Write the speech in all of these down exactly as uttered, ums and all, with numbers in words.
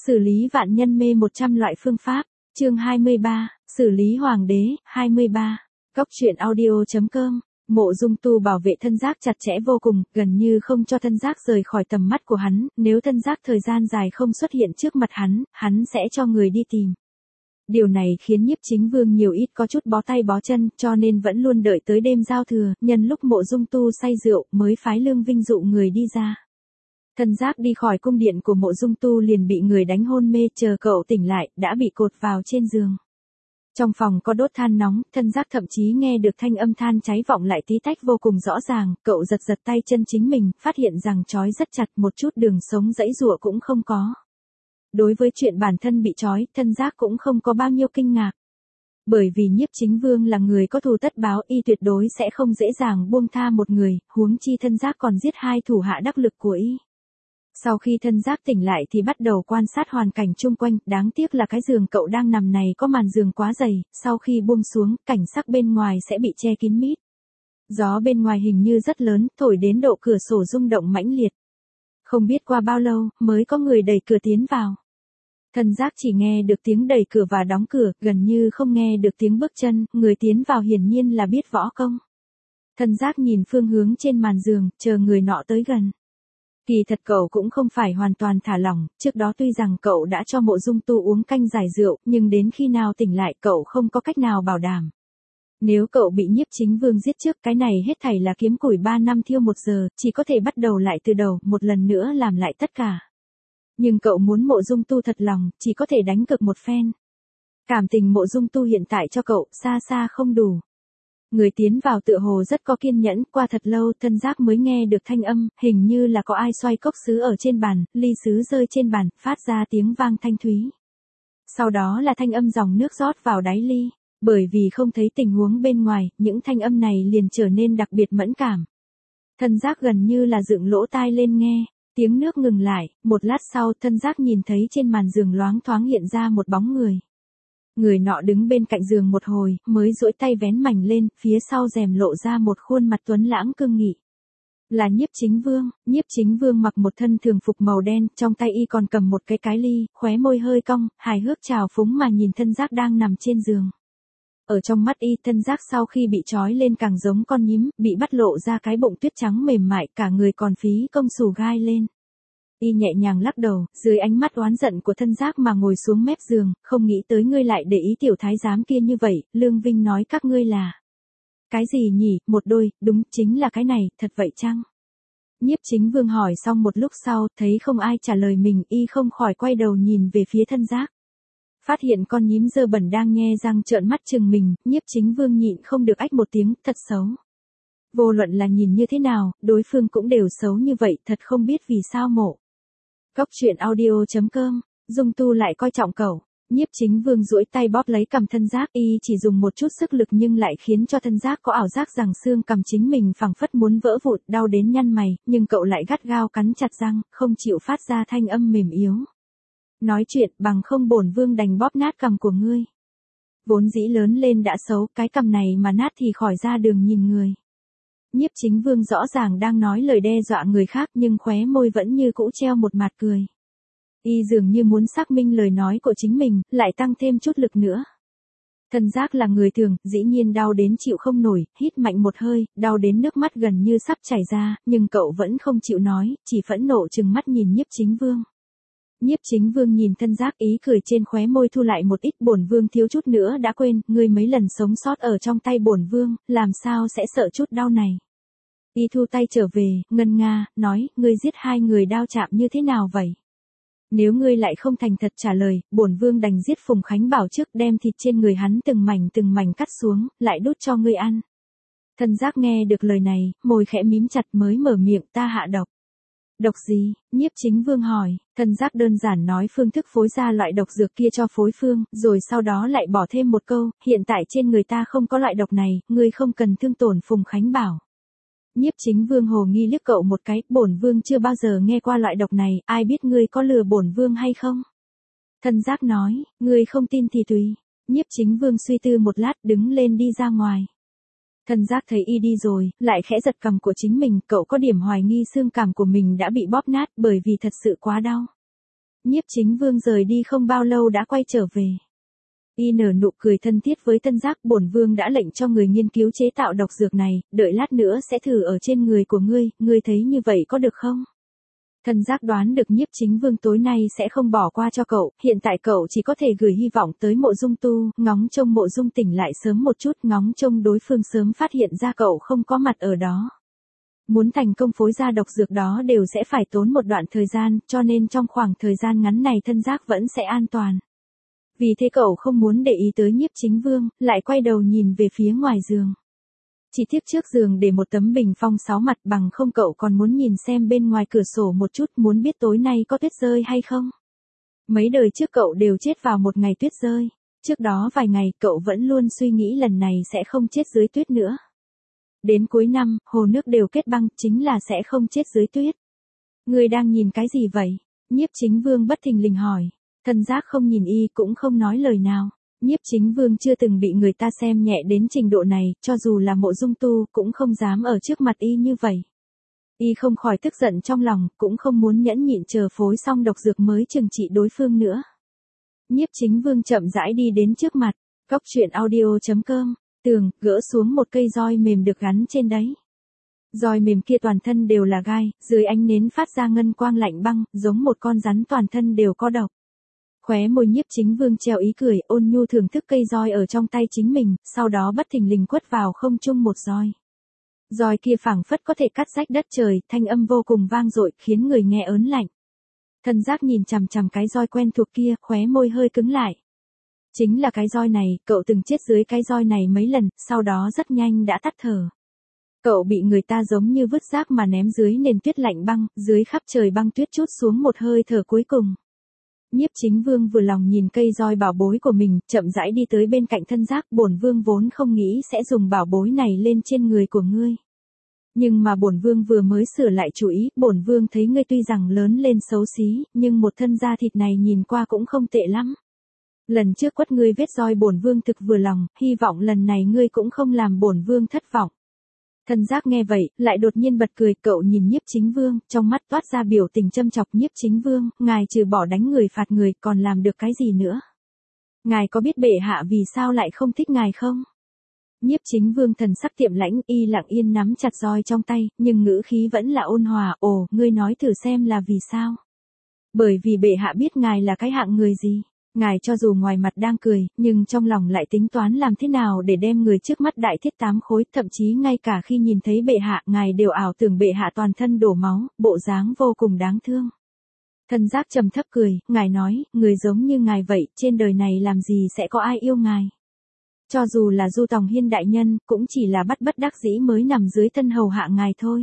Xử lý vạn nhân mê một trăm loại phương pháp, chương hai mươi ba, xử lý hoàng đế, hai mươi ba. Cốc truyện audio.com, Mộ Dung Tu bảo vệ thân giác chặt chẽ vô cùng, gần như không cho thân giác rời khỏi tầm mắt của hắn, nếu thân giác thời gian dài không xuất hiện trước mặt hắn, hắn sẽ cho người đi tìm. Điều này khiến Nhiếp Chính Vương nhiều ít có chút bó tay bó chân, cho nên vẫn luôn đợi tới đêm giao thừa, nhân lúc Mộ Dung Tu say rượu, mới phái Lương Vinh dụ người đi ra. Thân giác đi khỏi cung điện của Mộ Dung Tu liền bị người đánh hôn mê, chờ cậu tỉnh lại, đã bị cột vào trên giường. Trong phòng có đốt than nóng, thân giác thậm chí nghe được thanh âm than cháy vọng lại tí tách vô cùng rõ ràng, cậu giật giật tay chân chính mình, phát hiện rằng trói rất chặt, một chút đường sống giãy giụa cũng không có. Đối với chuyện bản thân bị trói, thân giác cũng không có bao nhiêu kinh ngạc. Bởi vì Nhiếp Chính Vương là người có thù tất báo, y tuyệt đối sẽ không dễ dàng buông tha một người, huống chi thân giác còn giết hai thủ hạ đắc lực của y. Sau khi thân giác tỉnh lại thì bắt đầu quan sát hoàn cảnh chung quanh, đáng tiếc là cái giường cậu đang nằm này có màn giường quá dày, sau khi buông xuống, cảnh sắc bên ngoài sẽ bị che kín mít. Gió bên ngoài hình như rất lớn, thổi đến độ cửa sổ rung động mãnh liệt. Không biết qua bao lâu, mới có người đẩy cửa tiến vào. Thân giác chỉ nghe được tiếng đẩy cửa và đóng cửa, gần như không nghe được tiếng bước chân, người tiến vào hiển nhiên là biết võ công. Thân giác nhìn phương hướng trên màn giường, chờ người nọ tới gần. Kỳ thật cậu cũng không phải hoàn toàn thả lỏng, trước đó tuy rằng cậu đã cho Mộ Dung Tu uống canh giải rượu, nhưng đến khi nào tỉnh lại cậu không có cách nào bảo đảm. Nếu cậu bị Nhiếp Chính Vương giết trước, cái này hết thảy là kiếm củi ba năm thiêu một giờ, chỉ có thể bắt đầu lại từ đầu, một lần nữa làm lại tất cả. Nhưng cậu muốn Mộ Dung Tu thật lòng, chỉ có thể đánh cược một phen. Cảm tình Mộ Dung Tu hiện tại cho cậu, xa xa không đủ. Người tiến vào tựa hồ rất có kiên nhẫn, qua thật lâu thân giác mới nghe được thanh âm, hình như là có ai xoay cốc sứ ở trên bàn, ly sứ rơi trên bàn, phát ra tiếng vang thanh thúy. Sau đó là thanh âm dòng nước rót vào đáy ly, bởi vì không thấy tình huống bên ngoài, những thanh âm này liền trở nên đặc biệt mẫn cảm. Thân giác gần như là dựng lỗ tai lên nghe, tiếng nước ngừng lại, một lát sau thân giác nhìn thấy trên màn giường loáng thoáng hiện ra một bóng người. Người nọ đứng bên cạnh giường một hồi, mới duỗi tay vén mảnh lên, phía sau rèm lộ ra một khuôn mặt tuấn lãng cương nghị. Là Nhiếp Chính Vương. Nhiếp Chính Vương mặc một thân thường phục màu đen, trong tay y còn cầm một cái cái ly, khóe môi hơi cong, hài hước trào phúng mà nhìn thân giác đang nằm trên giường. Ở trong mắt y, thân giác sau khi bị trói lên càng giống con nhím, bị bắt lộ ra cái bụng tuyết trắng mềm mại, cả người còn phí công xù gai lên. Y nhẹ nhàng lắc đầu, dưới ánh mắt oán giận của thân giác mà ngồi xuống mép giường, không nghĩ tới ngươi lại để ý tiểu thái giám kia như vậy, Lương Vinh nói các ngươi là. Cái gì nhỉ, một đôi, đúng, chính là cái này, thật vậy chăng? Nhiếp Chính Vương hỏi xong một lúc sau, thấy không ai trả lời mình, y không khỏi quay đầu nhìn về phía thân giác. Phát hiện con nhím dơ bẩn đang nhe răng trợn mắt chừng mình, Nhiếp Chính Vương nhịn không được ách một tiếng, thật xấu. Vô luận là nhìn như thế nào, đối phương cũng đều xấu như vậy, thật không biết vì sao mộ. Cốc truyện audio.com, Dung Tu lại coi trọng cậu. Nhiếp Chính Vương duỗi tay bóp lấy cằm thân giác, y chỉ dùng một chút sức lực nhưng lại khiến cho thân giác có ảo giác rằng xương cằm chính mình phẳng phất muốn vỡ vụn, đau đến nhăn mày, nhưng cậu lại gắt gao cắn chặt răng, không chịu phát ra thanh âm mềm yếu. Nói chuyện, bằng không bổn vương đành bóp nát cằm của ngươi. Vốn dĩ lớn lên đã xấu, cái cằm này mà nát thì khỏi ra đường nhìn người. Nhiếp Chính Vương rõ ràng đang nói lời đe dọa người khác nhưng khóe môi vẫn như cũ treo một mặt cười. Y dường như muốn xác minh lời nói của chính mình, lại tăng thêm chút lực nữa. Thân giác là người thường, dĩ nhiên đau đến chịu không nổi, hít mạnh một hơi, đau đến nước mắt gần như sắp chảy ra, nhưng cậu vẫn không chịu nói, chỉ phẫn nộ trừng mắt nhìn Nhiếp Chính Vương. Nhiếp Chính Vương nhìn thân giác, ý cười trên khóe môi thu lại một ít, bổn vương thiếu chút nữa đã quên, ngươi mấy lần sống sót ở trong tay bổn vương, làm sao sẽ sợ chút đau này. Y thu tay trở về, ngân nga, nói, ngươi giết hai người đao chạm như thế nào vậy? Nếu ngươi lại không thành thật trả lời, bổn vương đành giết Phùng Khánh Bảo trước, đem thịt trên người hắn từng mảnh từng mảnh cắt xuống, lại đút cho ngươi ăn. Thân giác nghe được lời này, môi khẽ mím chặt mới mở miệng, ta hạ độc. Độc gì? Nhiếp Chính Vương hỏi, thân giác đơn giản nói phương thức phối ra loại độc dược kia cho phối phương, rồi sau đó lại bỏ thêm một câu, hiện tại trên người ta không có loại độc này, ngươi không cần thương tổn Phùng Khánh Bảo. Nhiếp Chính Vương hồ nghi liếc cậu một cái, bổn vương chưa bao giờ nghe qua loại độc này, ai biết ngươi có lừa bổn vương hay không? Thân giác nói, ngươi không tin thì tùy. Nhiếp Chính Vương suy tư một lát, đứng lên đi ra ngoài. Thân giác thấy y đi rồi, lại khẽ giật cằm của chính mình, cậu có điểm hoài nghi xương cằm của mình đã bị bóp nát bởi vì thật sự quá đau. Nhiếp Chính Vương rời đi không bao lâu đã quay trở về. Y nở nụ cười thân thiết với Tân Giác, bổn vương đã lệnh cho người nghiên cứu chế tạo độc dược này, đợi lát nữa sẽ thử ở trên người của ngươi, ngươi thấy như vậy có được không? Tân Giác đoán được Nhiếp Chính Vương tối nay sẽ không bỏ qua cho cậu, hiện tại cậu chỉ có thể gửi hy vọng tới Mộ Dung Tu, ngóng trông Mộ Dung tỉnh lại sớm một chút, ngóng trông đối phương sớm phát hiện ra cậu không có mặt ở đó. Muốn thành công phối ra độc dược đó đều sẽ phải tốn một đoạn thời gian, cho nên trong khoảng thời gian ngắn này Tân Giác vẫn sẽ an toàn. Vì thế cậu không muốn để ý tới Nhiếp Chính Vương, lại quay đầu nhìn về phía ngoài giường. Chỉ tiếc trước giường để một tấm bình phong sáu mặt, bằng không cậu còn muốn nhìn xem bên ngoài cửa sổ một chút, muốn biết tối nay có tuyết rơi hay không. Mấy đời trước cậu đều chết vào một ngày tuyết rơi. Trước đó vài ngày cậu vẫn luôn suy nghĩ lần này sẽ không chết dưới tuyết nữa. Đến cuối năm, hồ nước đều kết băng, chính là sẽ không chết dưới tuyết. Người đang nhìn cái gì vậy? Nhiếp Chính Vương bất thình lình hỏi. Tân Giác không nhìn y cũng không nói lời nào. Nhiếp Chính Vương chưa từng bị người ta xem nhẹ đến trình độ này, cho dù là Mộ Dung Tu cũng không dám ở trước mặt y như vậy. Y không khỏi tức giận trong lòng, cũng không muốn nhẫn nhịn chờ phối xong độc dược mới trừng trị đối phương nữa. Nhiếp Chính Vương chậm rãi đi đến trước mặt, cốc truyện audio chấm com, tường, gỡ xuống một cây roi mềm được gắn trên đấy. Roi mềm kia toàn thân đều là gai, dưới ánh nến phát ra ngân quang lạnh băng, giống một con rắn toàn thân đều có độc. Khóe môi Nhiếp Chính Vương treo ý cười, ôn nhu thưởng thức cây roi ở trong tay chính mình, sau đó bất thình lình quất vào không trung một roi. Roi kia phảng phất có thể cắt rách đất trời, thanh âm vô cùng vang dội, khiến người nghe ớn lạnh. Tân Giác nhìn chằm chằm cái roi quen thuộc kia, khóe môi hơi cứng lại. Chính là cái roi này, cậu từng chết dưới cái roi này mấy lần, sau đó rất nhanh đã tắt thở. Cậu bị người ta giống như vứt rác mà ném dưới nền tuyết lạnh băng, dưới khắp trời băng tuyết trút xuống một hơi thở cuối cùng. Nhiếp Chính Vương vừa lòng nhìn cây roi bảo bối của mình, chậm rãi đi tới bên cạnh Tân Giác, bổn vương vốn không nghĩ sẽ dùng bảo bối này lên trên người của ngươi. Nhưng mà bổn vương vừa mới sửa lại chủ ý, bổn vương thấy ngươi tuy rằng lớn lên xấu xí, nhưng một thân da thịt này nhìn qua cũng không tệ lắm. Lần trước quất ngươi vết roi bổn vương thực vừa lòng, hy vọng lần này ngươi cũng không làm bổn vương thất vọng. Tân Giác nghe vậy, lại đột nhiên bật cười, cậu nhìn Nhiếp Chính Vương, trong mắt toát ra biểu tình châm chọc. Nhiếp Chính Vương, ngài trừ bỏ đánh người phạt người, còn làm được cái gì nữa? Ngài có biết bệ hạ vì sao lại không thích ngài không? Nhiếp Chính Vương thần sắc tiệm lãnh, y lặng yên nắm chặt roi trong tay, nhưng ngữ khí vẫn là ôn hòa, ồ, ngươi nói thử xem là vì sao? Bởi vì bệ hạ biết ngài là cái hạng người gì? Ngài cho dù ngoài mặt đang cười, nhưng trong lòng lại tính toán làm thế nào để đem người trước mắt đại thiết tám khối, thậm chí ngay cả khi nhìn thấy bệ hạ, ngài đều ảo tưởng bệ hạ toàn thân đổ máu, bộ dáng vô cùng đáng thương. Tân Giác trầm thấp cười, ngài nói, người giống như ngài vậy, trên đời này làm gì sẽ có ai yêu ngài. Cho dù là Du Tòng Hiên đại nhân, cũng chỉ là bắt bất đắc dĩ mới nằm dưới thân hầu hạ ngài thôi.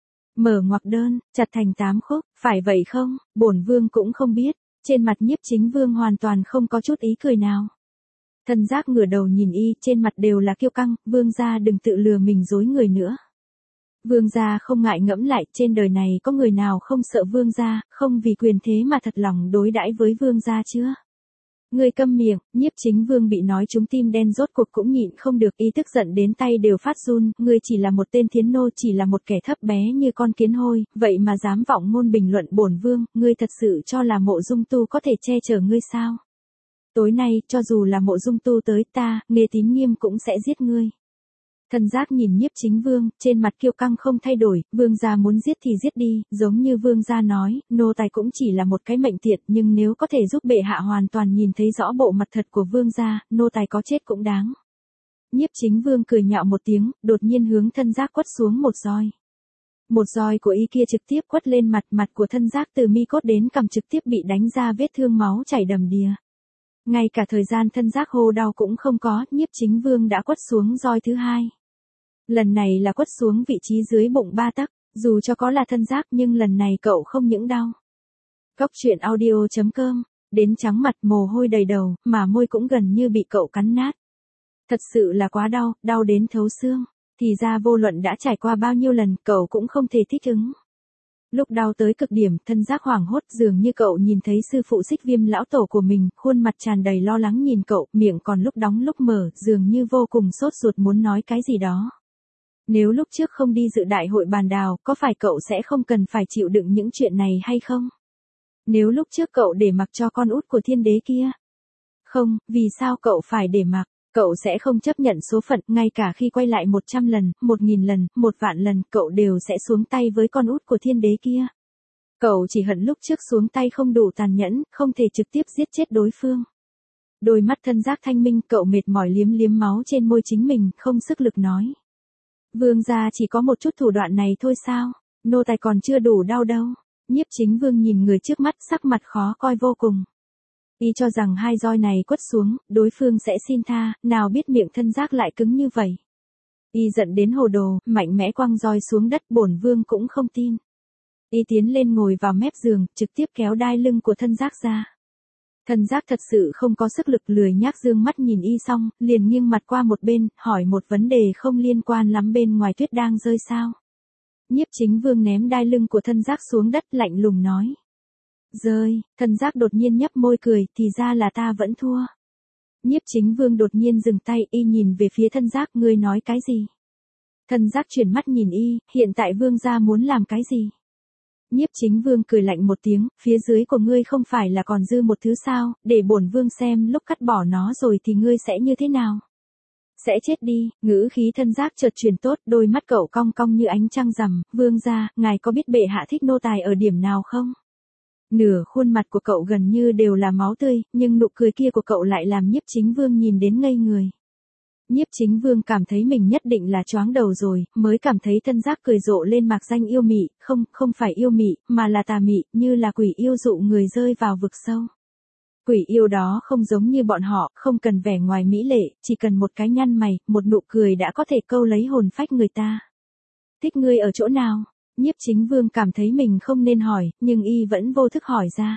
Mở ngoặc đơn, chặt thành tám khúc, phải vậy không, bổn vương cũng không biết. Trên mặt Nhiếp Chính Vương hoàn toàn không có chút ý cười nào. Tân Giác ngửa đầu nhìn y, trên mặt đều là kiêu căng, vương gia đừng tự lừa mình dối người nữa. Vương gia không ngại ngẫm lại, trên đời này có người nào không sợ vương gia, không vì quyền thế mà thật lòng đối đãi với vương gia chưa? Người câm miệng, Nhiếp Chính Vương bị nói trúng tim đen rốt cuộc cũng nhịn không được, y tức giận đến tay đều phát run, ngươi chỉ là một tên thiến nô, chỉ là một kẻ thấp bé như con kiến hôi, vậy mà dám vọng ngôn bình luận bổn vương, ngươi thật sự cho là Mộ Dung Tu có thể che chở ngươi sao? Tối nay, cho dù là Mộ Dung Tu tới ta, Nghê Tín Nghiêm cũng sẽ giết ngươi. Tân Giác nhìn Nhiếp Chính Vương, trên mặt kiêu căng không thay đổi, vương gia muốn giết thì giết đi, giống như vương gia nói, nô tài cũng chỉ là một cái mệnh tiện, nhưng nếu có thể giúp bệ hạ hoàn toàn nhìn thấy rõ bộ mặt thật của vương gia, nô tài có chết cũng đáng. Nhiếp Chính Vương cười nhạo một tiếng, đột nhiên hướng Tân Giác quất xuống một roi. Một roi của y kia trực tiếp quất lên mặt, mặt của Tân Giác từ mi cốt đến cằm trực tiếp bị đánh ra vết thương máu chảy đầm đìa. Ngay cả thời gian Tân Giác hô đau cũng không có, Nhiếp Chính Vương đã quất xuống roi thứ hai. Lần này là quất xuống vị trí dưới bụng ba tấc, dù cho có là Tân Giác nhưng lần này cậu không những đau. Cốc truyện audio chấm com, đến trắng mặt mồ hôi đầy đầu, mà môi cũng gần như bị cậu cắn nát. Thật sự là quá đau, đau đến thấu xương, thì ra vô luận đã trải qua bao nhiêu lần cậu cũng không thể thích ứng. Lúc đau tới cực điểm, Tân Giác hoảng hốt, dường như cậu nhìn thấy sư phụ Xích Viêm lão tổ của mình, khuôn mặt tràn đầy lo lắng nhìn cậu, miệng còn lúc đóng lúc mở, dường như vô cùng sốt ruột muốn nói cái gì đó. Nếu lúc trước không đi dự đại hội bàn đào, có phải cậu sẽ không cần phải chịu đựng những chuyện này hay không? Nếu lúc trước cậu để mặc cho con út của thiên đế kia. Không, vì sao cậu phải để mặc? Cậu sẽ không chấp nhận số phận, ngay cả khi quay lại một trăm lần, một nghìn lần, một vạn lần, cậu đều sẽ xuống tay với con út của thiên đế kia. Cậu chỉ hận lúc trước xuống tay không đủ tàn nhẫn, không thể trực tiếp giết chết đối phương. Đôi mắt thân giác thanh minh, cậu mệt mỏi liếm liếm máu trên môi chính mình, không sức lực nói. Vương gia chỉ có một chút thủ đoạn này thôi sao? Nô tài còn chưa đủ đau đâu. Nhiếp Chính Vương nhìn người trước mắt, sắc mặt khó coi vô cùng. Y cho rằng hai roi này quất xuống, đối phương sẽ xin tha, nào biết miệng thân giác lại cứng như vậy. Y giận đến hồ đồ, mạnh mẽ quăng roi xuống đất, bổn vương cũng không tin. Y tiến lên ngồi vào mép giường, trực tiếp kéo đai lưng của thân giác ra. Thân giác thật sự không có sức lực, lười nhác dương mắt nhìn y xong, liền nghiêng mặt qua một bên, hỏi một vấn đề không liên quan lắm, bên ngoài tuyết đang rơi sao? Nhiếp Chính Vương ném đai lưng của thân giác xuống đất, lạnh lùng nói. Rơi, thân giác đột nhiên nhấp môi cười, thì ra là ta vẫn thua. Nhiếp Chính Vương đột nhiên dừng tay, y nhìn về phía thân giác, ngươi nói cái gì? Thân giác chuyển mắt nhìn y, hiện tại vương gia muốn làm cái gì? Nhiếp Chính Vương cười lạnh một tiếng, phía dưới của ngươi không phải là còn dư một thứ sao, để bổn vương xem lúc cắt bỏ nó rồi thì ngươi sẽ như thế nào? Sẽ chết đi. Ngữ khí thân giác chợt chuyển tốt, đôi mắt cậu cong cong như ánh trăng rằm, vương gia, ngài có biết bệ hạ thích nô tài ở điểm nào không? Nửa khuôn mặt của cậu gần như đều là máu tươi, nhưng nụ cười kia của cậu lại làm Nhiếp Chính Vương nhìn đến ngây người. Nhiếp Chính Vương cảm thấy mình nhất định là choáng đầu rồi, mới cảm thấy thân giác cười rộ lên mạc danh yêu mị, không, không phải yêu mị, mà là tà mị, như là quỷ yêu dụ người rơi vào vực sâu. Quỷ yêu đó không giống như bọn họ, không cần vẻ ngoài mỹ lệ, chỉ cần một cái nhăn mày, một nụ cười đã có thể câu lấy hồn phách người ta. Thích ngươi ở chỗ nào? Nhiếp Chính Vương cảm thấy mình không nên hỏi, nhưng y vẫn vô thức hỏi ra.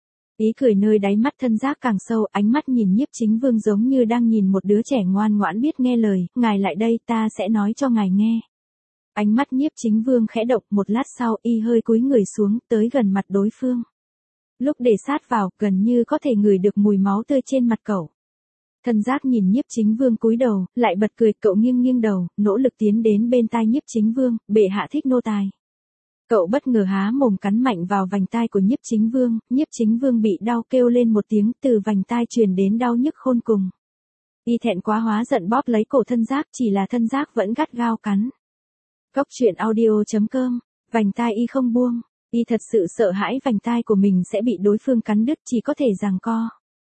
Ý cười nơi đáy mắt thân giác càng sâu, ánh mắt nhìn Nhiếp Chính Vương giống như đang nhìn một đứa trẻ ngoan ngoãn biết nghe lời, ngài lại đây ta sẽ nói cho ngài nghe. Ánh mắt Nhiếp Chính Vương khẽ động, một lát sau y hơi cúi người xuống, tới gần mặt đối phương. Lúc để sát vào, gần như có thể ngửi được mùi máu tươi trên mặt cậu. Thân giác nhìn Nhiếp Chính Vương cúi đầu, lại bật cười, cậu nghiêng nghiêng đầu, nỗ lực tiến đến bên tai Nhiếp Chính Vương, bệ hạ thích nô tài. Cậu bất ngờ há mồm cắn mạnh vào vành tai của Nhiếp Chính Vương, Nhiếp Chính Vương bị đau kêu lên một tiếng, từ vành tai truyền đến đau nhức khôn cùng. Y thẹn quá hóa giận bóp lấy cổ thân giác, chỉ là thân giác vẫn gắt gao cắn. Cốc truyện audio chấm com, vành tai y không buông, y thật sự sợ hãi vành tai của mình sẽ bị đối phương cắn đứt, chỉ có thể giằng co.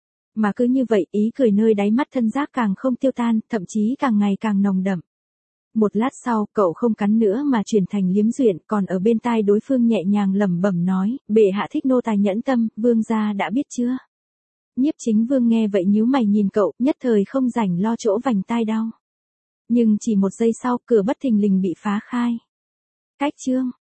Mà cứ như vậy, ý cười nơi đáy mắt thân giác càng không tiêu tan, thậm chí càng ngày càng nồng đậm. Một lát sau, cậu không cắn nữa mà chuyển thành liếm duyện, còn ở bên tai đối phương nhẹ nhàng lẩm bẩm nói, bệ hạ thích nô tài nhẫn tâm, vương gia đã biết chưa? Nhiếp Chính Vương nghe vậy nhíu mày nhìn cậu, nhất thời không rảnh lo chỗ vành tai đau. Nhưng chỉ một giây sau, cửa bất thình lình bị phá khai. Cách chương